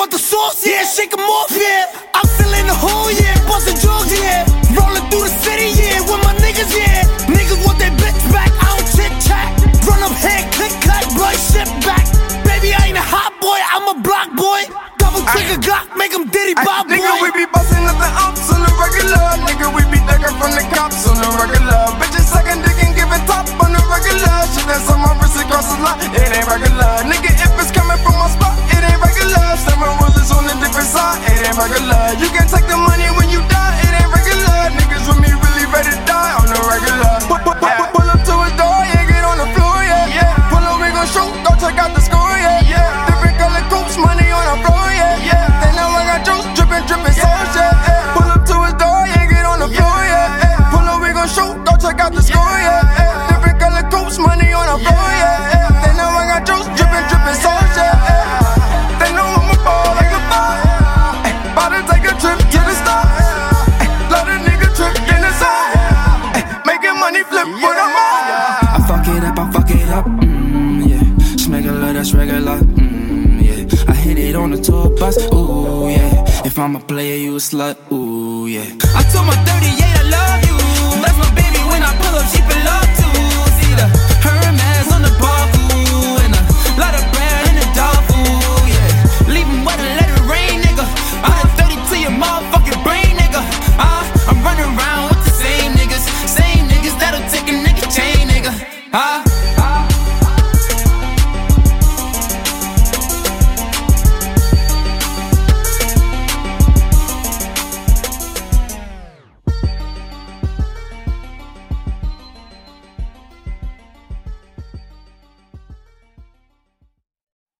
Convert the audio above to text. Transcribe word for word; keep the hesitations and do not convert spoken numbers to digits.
want the sauce, yeah, shake 'em off, yeah. I'm still in the hole, yeah, bustin' drugs, yeah. Rollin' through the city, yeah, with my niggas, yeah. Niggas want their bitch back, I don't chit-chat. Run up here, click, clack, blow shit back. Baby, I ain't a hot boy, I'm a block boy. Double trigger Glock, make 'em diddy bop, boy. Nigga, we be bustin' up the ops on the regular. Nigga, we be duckin' from the cops on the regular. Bitches suckin' dick and giving top on the regular. Shit that's on my wrist across the lot, it ain't regular. Nigga, if it's coming from my spot, it ain't regular. Seven rulers on a different side, it ain't regular. You can take the money when you die, it ain't regular. Niggas with me really ready to die on the regular. Pull, pull, pull, pull up to his door, yeah, get on the floor, yeah. yeah. Pull up, we gon' shoot, go check out the score, yeah. yeah. Different color coupes, money on the floor, yeah. yeah. They know I got juice, drippin', drippin' sauce, yeah. yeah. Pull up to his door, yeah, get on the floor, yeah. yeah. Pull up, we gon' shoot, go check out the score, yeah. yeah. Different color coupes, money on the floor, yeah. yeah. They know I got juice, drippin', drippin' sauce, yeah. yeah. They know I'm a ball like a ball. Ay, bout to take a trip to the stars. Ay, let a nigga trip in the side. Ay, making money flip with a mom. I fuck it up, I fuck it up, mm, yeah. Smuggler, that's regular, mm, yeah. I hit it on the tour bus, ooh, yeah. If I'm a player, you a slut, ooh, yeah. I told my thirty-eight I love you. That's my baby when I pull up, she pull up too. See the Hermes on the bar.